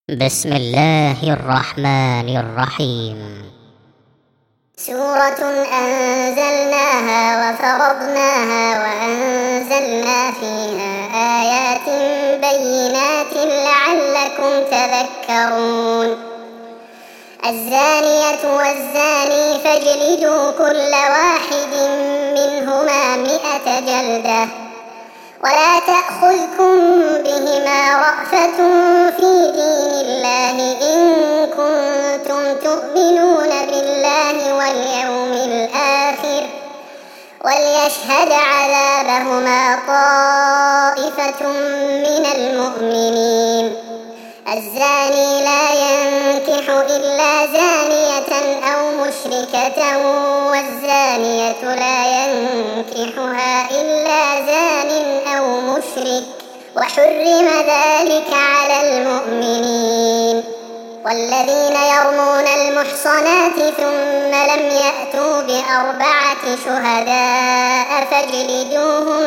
بسم الله الرحمن الرحيم. سورة أنزلناها وفرضناها وأنزلنا فيها آيات بينات لعلكم تذكرون. الزانية والزاني فاجلدوا كل واحد منهما 100 جلدة ولا تأخذكم بهما رأفة في دين الله إن كنتم تؤمنون بالله واليوم الآخر وليشهد عذابهما طائفة من المؤمنين. الزاني لا ينكح إلا زانية أو مشركة والزانية لا ينكحها إلا زان أو مشرك وحرم ذلك على المؤمنين. والذين يرمون المحصنات ثم لم يأتوا ب4 شهداء فاجلدوهم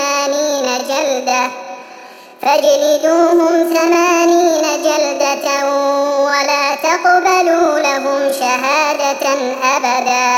80 جلدة ولا تقبلوا لهم شهادة أبدا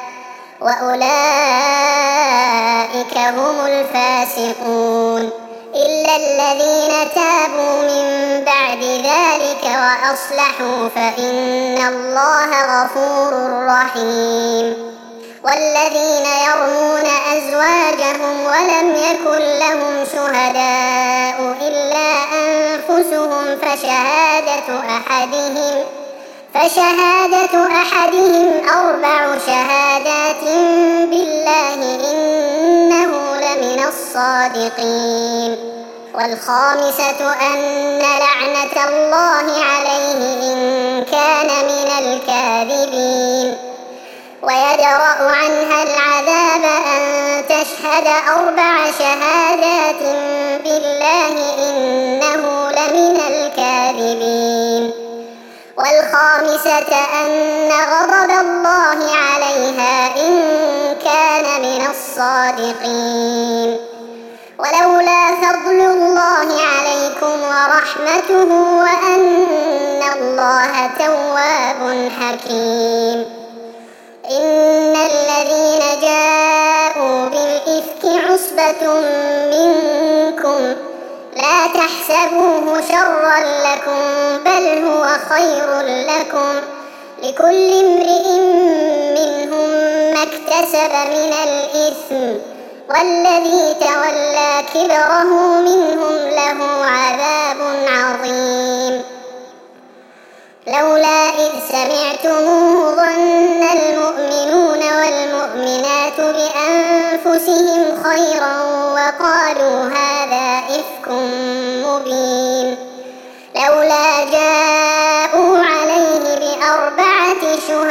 وأولئك هم الفاسقون إلا الذين تابوا من بعد ذلك وأصلحوا فإن الله غفور رحيم. والذين يرمون أزواجهم ولم يكن لهم شهداء إلا أنفسهم فشهادة أحدهم 4 شهادات بالله إنه لمن الصادقين. والخامسة أن لعنة الله عليه إن كان من الكاذبين. ويدرأ عنها العذاب أن تشهد 4 شهادات بالله إنه لمن الكاذبين. والخامسة أن غضب الله عليها إن كان من الصادقين. ولولا فضل الله عليكم ورحمته وأن الله تواب حكيم. إن الذين جاءوا بالإفك عصبة منكم لا تحسبوه شرا لكم بل هو خير لكم لكل امرئ منهم ما اكتسب من الإثم والذي تولى كبره منهم له عذاب عظيم. لولا إذ سمعتموه ظن المؤمنون والمؤمنات بأنفسهم خيرا وقالوا هذا إفك مبين. لولا جاءوا عليه ب4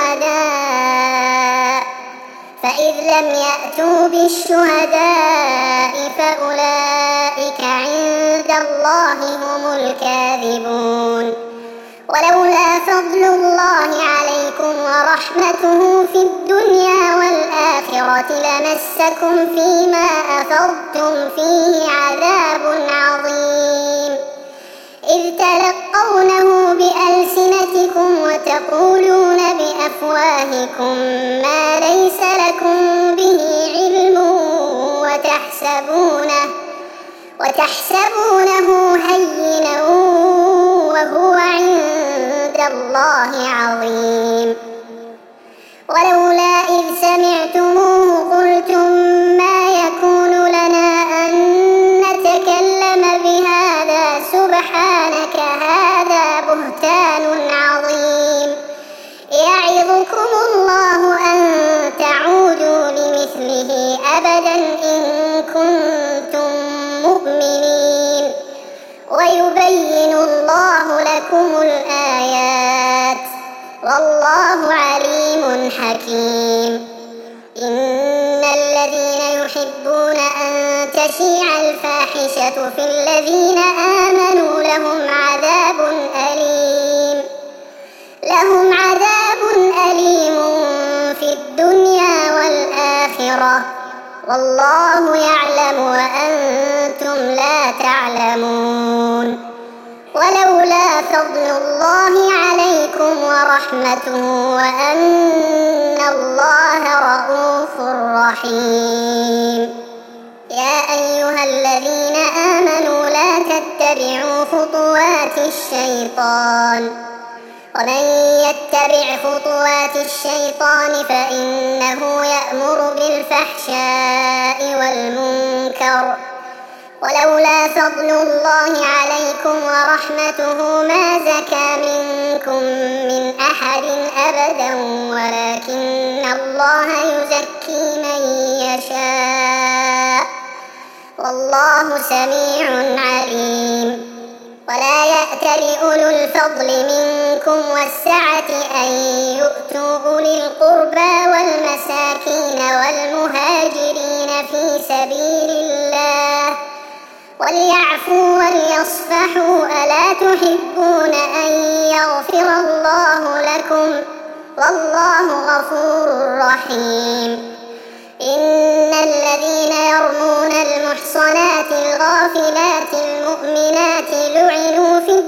شهداء فإذ لم يأتوا بالشهداء فأولئك عند الله هم الكاذبون. ولولا فضل الله عليكم ورحمته في الدنيا والآخرة لمسكم فيما أفضتم فيه عذاب عظيم إذ تلقونه بألسنتكم وتقولون بأفواهكم ما ليس لكم به علم وتحسبونه هينا وهو عند الله عظيم. ولولا إذ سمعتموه قلتم ما يكون لنا أن نتكلم بهذا سبحانك هذا بهتان عظيم. يعظكم الله أن تعودوا لمثله أبدا إن كنتم مؤمنين ويبين الله لكم الآيات والله عليم حكيم. إن الذين يحبون أن تشيع الفاحشة في الذين آمنوا لهم عذاب أليم في الدنيا والآخرة والله يعلم وأنتم لا تعلمون. ولولا فضل عليكم ورحمته وأن الله رءوف رحيم. يا أيها الذين آمنوا لا تتبعوا خطوات الشيطان، ومن يتبع خطوات الشيطان فإنه يأمر بالفحشاء والمنكر، ولولا فضل الله عليكم ورحمته ما زكى منكم من أحد أبدا ولكن الله يزكي من يشاء والله سميع عليم. ولا يأتل أولو الفضل منكم والسعة أن يؤتوا أولي القربى والمساكين والمهاجرين في سبيل الله وليعفوا وليصفحوا ألا تحبون أن يغفر الله لكم والله غفور رحيم. إن الذين يرمون المحصنات الغافلات المؤمنات لعنوا في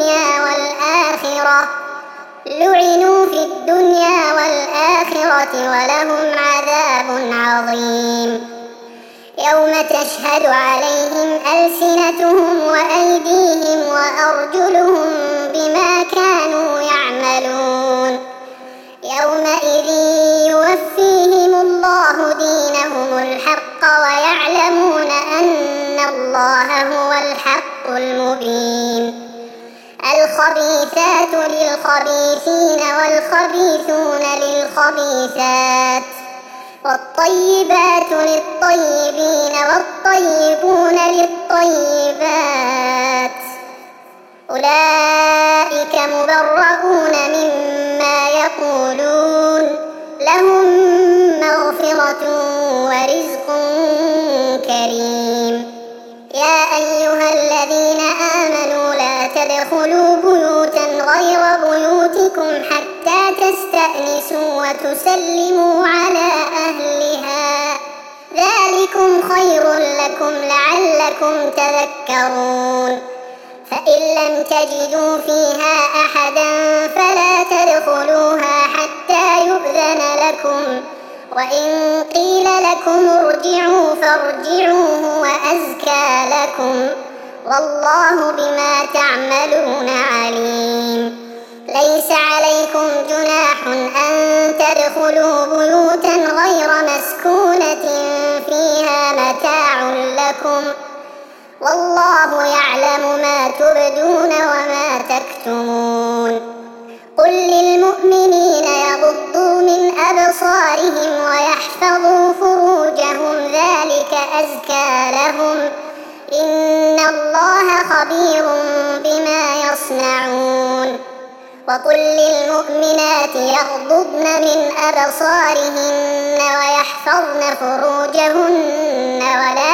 الدنيا والآخرة ولهم عذاب عظيم. يوم تشهد عليهم ألسنتهم وأيديهم وأرجلهم بما كانوا يعملون. يومئذ يوفيهم الله دينهم الحق ويعلمون أن الله هو الحق المبين. الخبيثات للخبيثين والخبيثون للخبيثات والطيبات للطيبين والطيبون للطيبات أولئك مبرؤون مما يقولون لهم مغفرة ورزق كريم. يا أيها الذين آمنوا لا تدخلوا بيوتا غير بيوتكم حتى تستأنسوا وتسلموا على أهلها ذلكم خير لكم لعلكم تذكرون. فإن لم تجدوا فيها أحدا فلا تدخلوها حتى يؤذن لكم وإن قيل لكم ارجعوا فارجعوا هو أزكى لكم والله بما تعملون عليم. ليس عليكم جناح أن تدخلوا بيوتا غير مسكونة فيها متاع لكم والله يعلم ما تبدون وما تكتمون. قل للمؤمنين يغضوا من أبصارهم ويحفظوا فروجهم ذلك أزكى لهم إن الله خبير بما يصنعون. وقل للمؤمنات يغضضن من أبصارهن ويحفظن فروجهن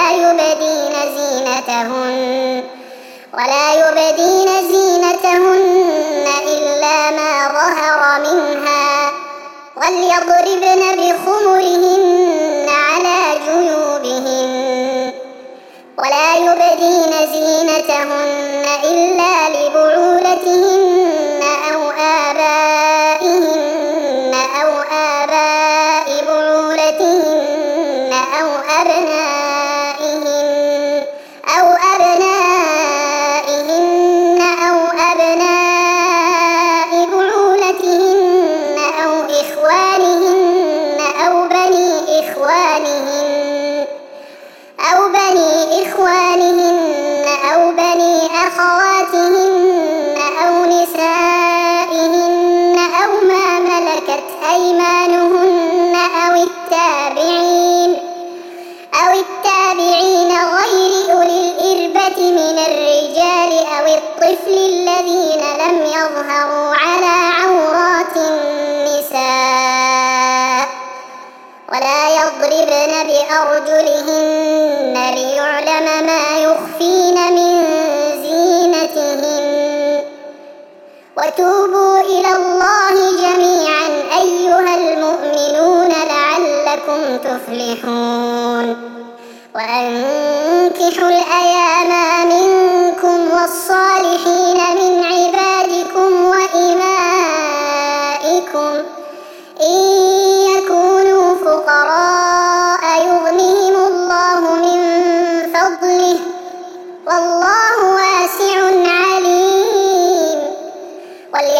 ولا يبدين زينتهن إلا ما ظهر منها وليضربن بخمرهن على جيوبهن ولا يبدين زينتهن إلا لبعولتهن أو آبائهن أو آباء بعولتهن أو أبنائهن أو أبناء بعولتهن أو إخوانهن أو بني إخوانهن أو بني أخواتهن أو نسائهن أو ما ملكت أيمانهن أو التابعين غير أولي الإربة من الرجال أو الطفل الذين لم يظهروا على عورات النساء ولا يضربن بأرجلهن ليعلم ما يخفين من زينتهن. وتوبوا إلى الله جميعا أيها المؤمنون لعلكم تفلحون. وأنكحوا الأيام منكم والصالحين من عبادكم وإمائكم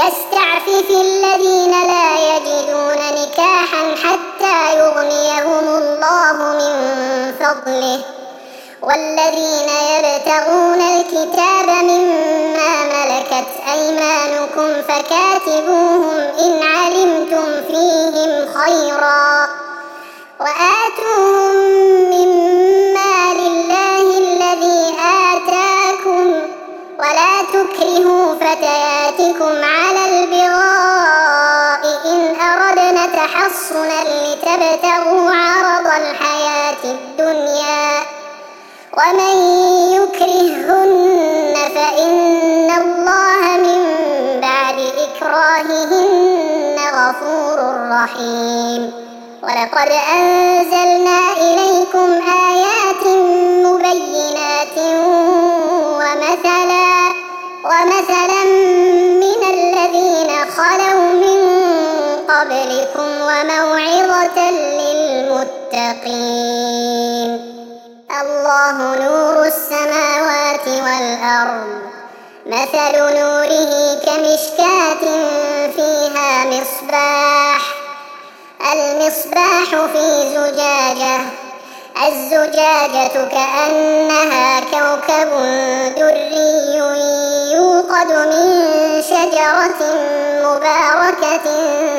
وليستعفف الذين لا يجدون نكاحا حتى يغنيهم الله من فضله والذين يبتغون الكتاب مما ملكت أيمانكم فكاتبوهم إن علمتم فيهم خيرا وآتوهم مما لله الذي آتاكم ولا تكرهوا فتياتكم على البغاء إن أردنا تحصنا لتبتغوا عرض الحياة الدنيا ومن يكرههن فإن الله من بعد إكراههن غفور رحيم. ولقد أنزلنا إليكم آيات مبينات ومثلا من الذين خلوا من قبلكم وموعظة للمتقين. الله نور السماوات والأرض مثل نوره كمشكاة فيها المصباح في زجاجة الزجاجة كأنها كوكب دري يوقد من شجرة مباركة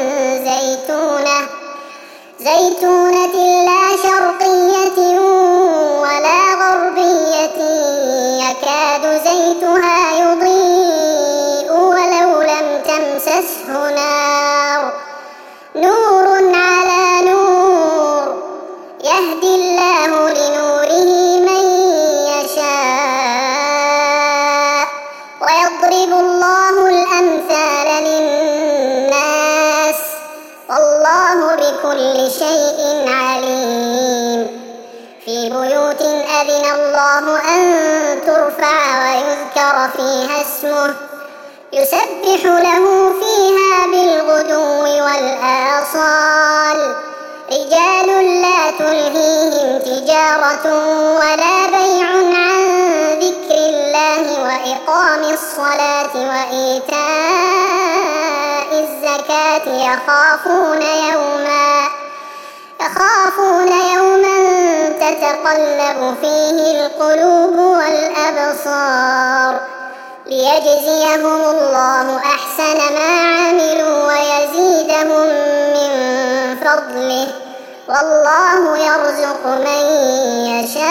زيتونة لا شرقية ولا غربية يكاد زيتها يضيء ولو لم تمسسه نور على نور يهدي الله لنوره من يشاء ويضرب الله الأمثال للناس والله بكل شيء عليم. في بيوت أذن الله أن ترفع ويذكر فيها اسمه يسبح له فيها بالغدو والآصال رجال لا تلهيهم تجارة ولا بيع عن ذكر الله وإقام الصلاة وإيتاء الزكاة يخافون يوما تتقلب فيه القلوب والأبصار ليجزيهم الله أحسن ما عملوا ويزيدهم من فضله والله يرزق من يشاء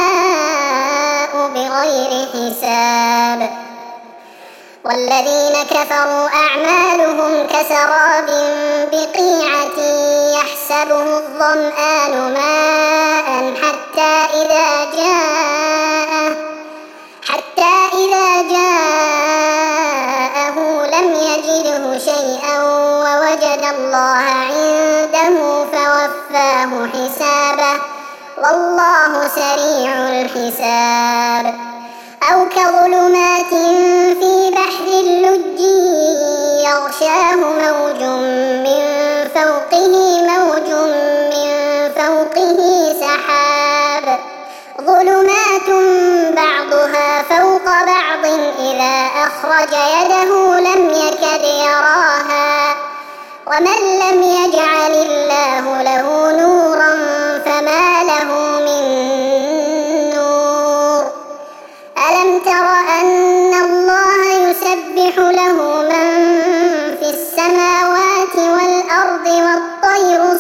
بغير حساب. والذين كفروا أعمالهم كسراب بقيعة يحسبه الظمآن ماء حتى إذا جاءه لم يجده شيئا ووجد الله عنده فوفاه حسابه والله سريع الحساب. أو كظلمات في بحر اللج يغشاه موج من فوقه سحاب ظلمات بعضها فوق بعض إذا أخرج يده لم يكد يراها ومن لم يجعل الله له نورا فما له من نور. ألم تر أن الله يسبح له من في السماوات والأرض والطير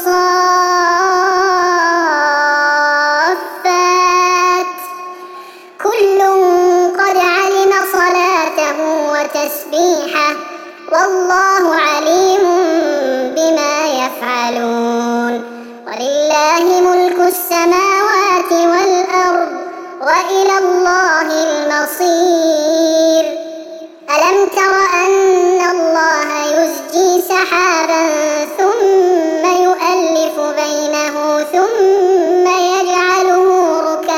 صافات كل قد علم صلاته وتسبيحه والله عليم بما يفعلون. ولله ملك السماوات والأرض وإلى الله المصير. ألم تر أن الله يزجي سحابا ثم يؤلف بينه ثم يجعله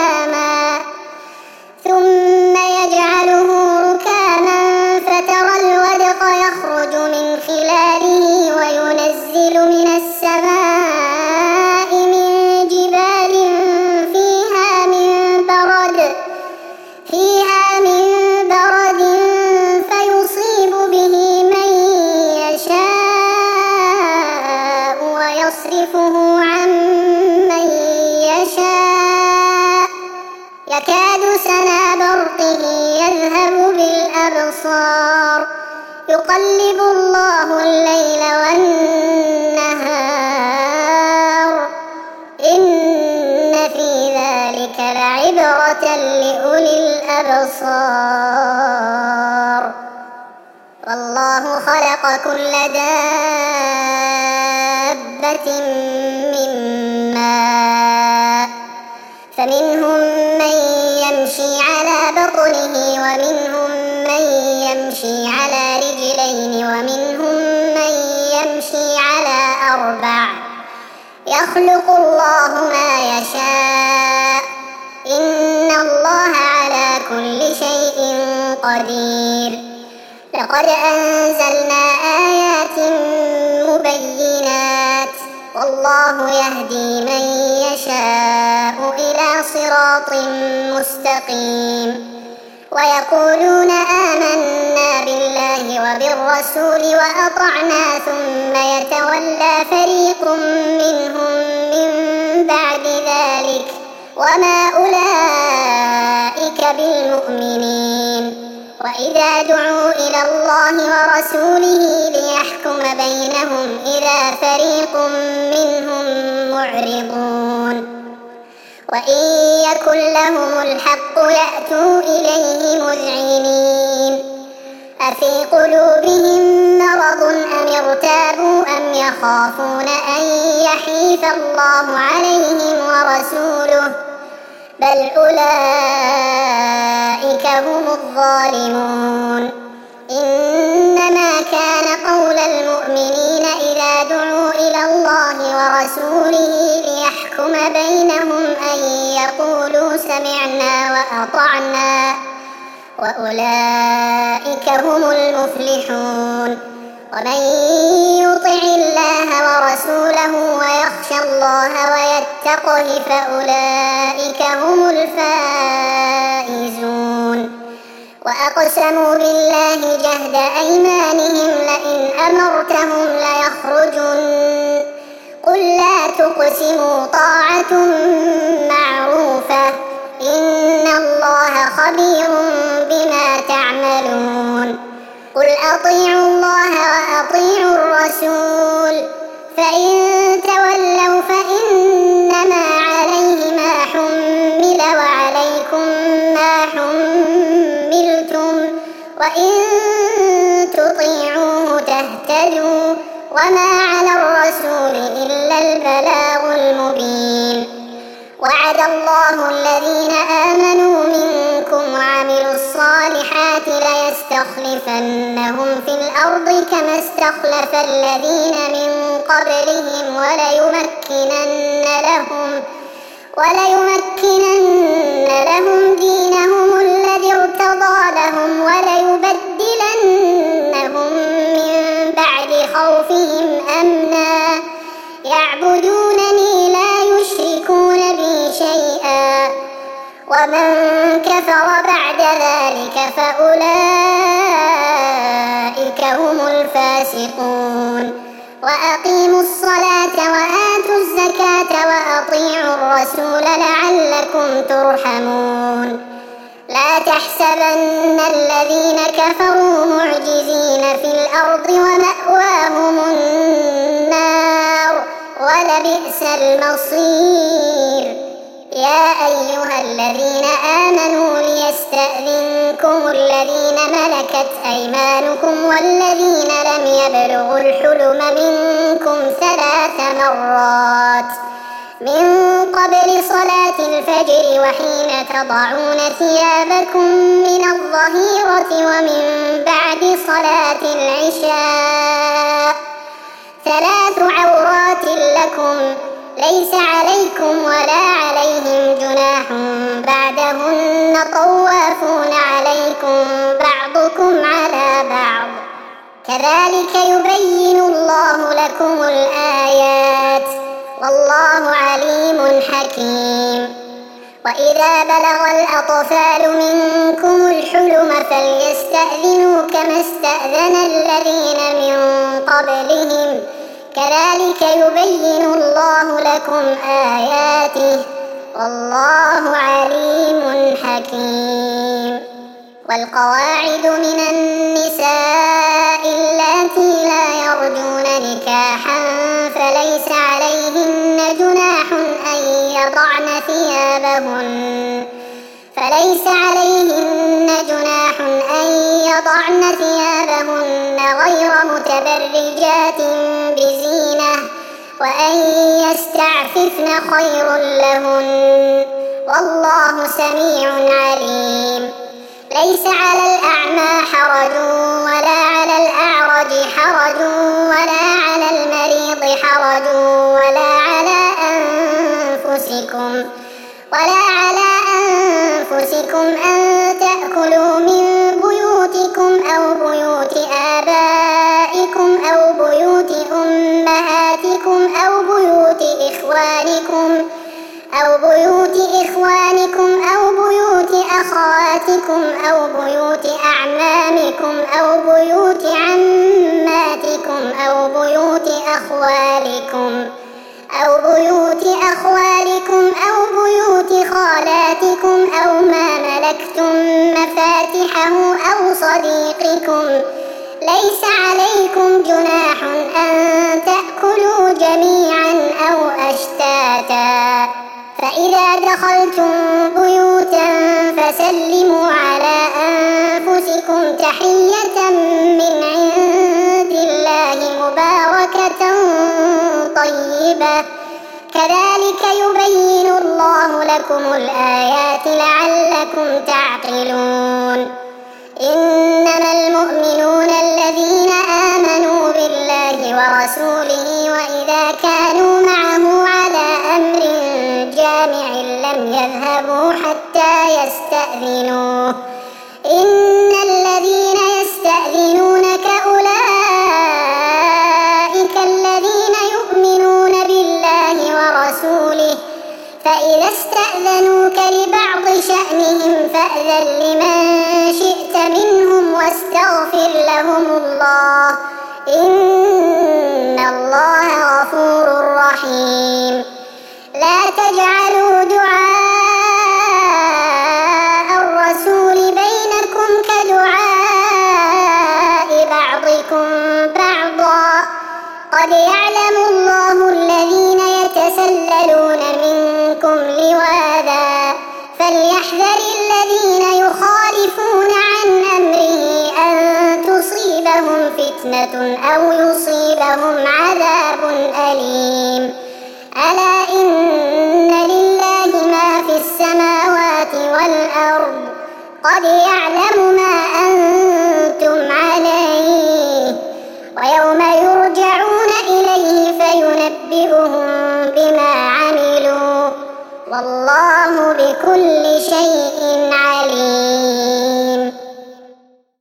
ركاما فترى الودق يخرج من خلاله وينزل من السماء من جبال فيها من برد فيصيب يقلب الله الليل والنهار إن في ذلك لعبرة لأولي الأبصار والله خلق كل دابة من ماء فمنهم من يمشي على بطنه ومنهم من يمشي على رجلين ومنهم من يمشي على أربع يخلق الله ما يشاء إن الله على كل شيء قدير لقد أنزلنا آيات مبينات والله يهدي من يشاء إلى صراط مستقيم ويقولون آمنا بالله وبالرسول وأطعنا ثم يتولى فريق منهم من بعد ذلك وما أولئك بالمؤمنين وإذا دعوا إلى الله ورسوله ليحكم بينهم إذا فريق منهم معرضون وإن يكن لهم الحق يأتوا إليه مذعنين أفي قلوبهم مرض أم ارتابوا أم يخافون أن يحيف الله عليهم ورسوله بل أولئك هم الظالمون إنما كان قول المؤمنين إذا دعوا إلى الله ورسوله ليحكم بينهم أن يقولوا سمعنا وأطعنا وأولئك هم المفلحون ومن يطع الله ورسوله ويخشى الله ويتقه فأولئك هم الفائزون وأقسموا بالله جهد أيمانهم لئن أمرتهم ليخرجن قل لا تقسموا طاعة معروفة إن الله خبير بما تعملون قل أطيعوا الله وأطيعوا الرسول فإن تولوا فإنما عليه ما حمل وعليكم ما حملتم وإن تطيعوه تهتدوا وما على الرسول إلا البلاغ المبين وعد الله الذين آمنوا منكم وعملوا الصالحات ليستخلفنهم في الأرض كما استخلف الذين من قبلهم وليمكنن لهم دينهم الذي ارتضى لهم وليبدلنهم من بعد خوفهم أمنا يعبدونني لا يشركون بي شيئا ومن كفر بعد ذلك فأولئك هم الفاسقون وأقيموا الصلاة وآتوا الزكاة وأطيعوا الرسول لعلكم ترحمون لا تحسبن الذين كفروا معجزين في الأرض ومأواهم النار ولبئس المصير يا أيها الذين آمنوا ليستأذنكم الذين ملكت أيمانكم والذين لم يبلغوا الحلم منكم 3 مرات من قبل صلاة الفجر وحين تضعون ثيابكم من الظهيرة ومن بعد صلاة العشاء 3 عورات لكم ليس عليكم ولا عليهم جناح بعدهن طوافون عليكم بعضكم على بعض كذلك يبين الله لكم الآيات والله عليم حكيم وإذا بلغ الأطفال منكم الحلم فليستأذنوا كما استأذن الذين من قبلهم كذلك يبين الله لكم آياته والله عليم حكيم والقواعد من النساء ثيابهن فليس عليهن جناح أن يضعن ثيابهن غير متبرجات بزينة وأن يستعففن خير لهن والله سميع عليم. ليس على الأعمى حرج ولا على الأعرج حرج ولا على المريض حرج ولا على أنفسكم أن تأكلوا من بيوتكم أو بيوت آبائكم أو بيوت أمهاتكم أو بيوت إخوانكم أو بيوت أخواتكم أو بيوت أعمامكم أو بيوت عماتكم أو بيوت أخوالكم أو بيوت خالاتكم أو ما ملكتم مفاتحه أو صديقكم. ليس عليكم جناح أن تأكلوا جميعا أو أشتاتا فإذا دخلتم بيوتا فسلموا على أنفسكم تحية من عند الله مباركة طيبة كذلك يبين الله لكم الآيات لعلكم تعقلون. إنما المؤمنون الذين آمنوا بالله ورسوله وإذا كانوا معه على أمر جامع لم يذهبوا حتى يستأذنوه إن الذين يستأذنونك أولئك الذين يؤمنون بالله ورسوله فإذا استأذنوك لبعض شأنهم فأذن لمن شئت منهم واستغفر لهم الله إن الله غفور رحيم. لا تجعلوا دعاء الرسول بينكم كدعاء بعضكم بعضا قد يعلم الله الذين يتسللون منكم لواذا فليحذر الذين يخالفون عن أمره أن تصيبهم فتنة أو يصيبهم عذاب أليم. ألا إن لله ما في السماوات والأرض قد يعلم ما أنتم عليه ويوم يرجعون إليه فينبئهم بما عملوا والله بكل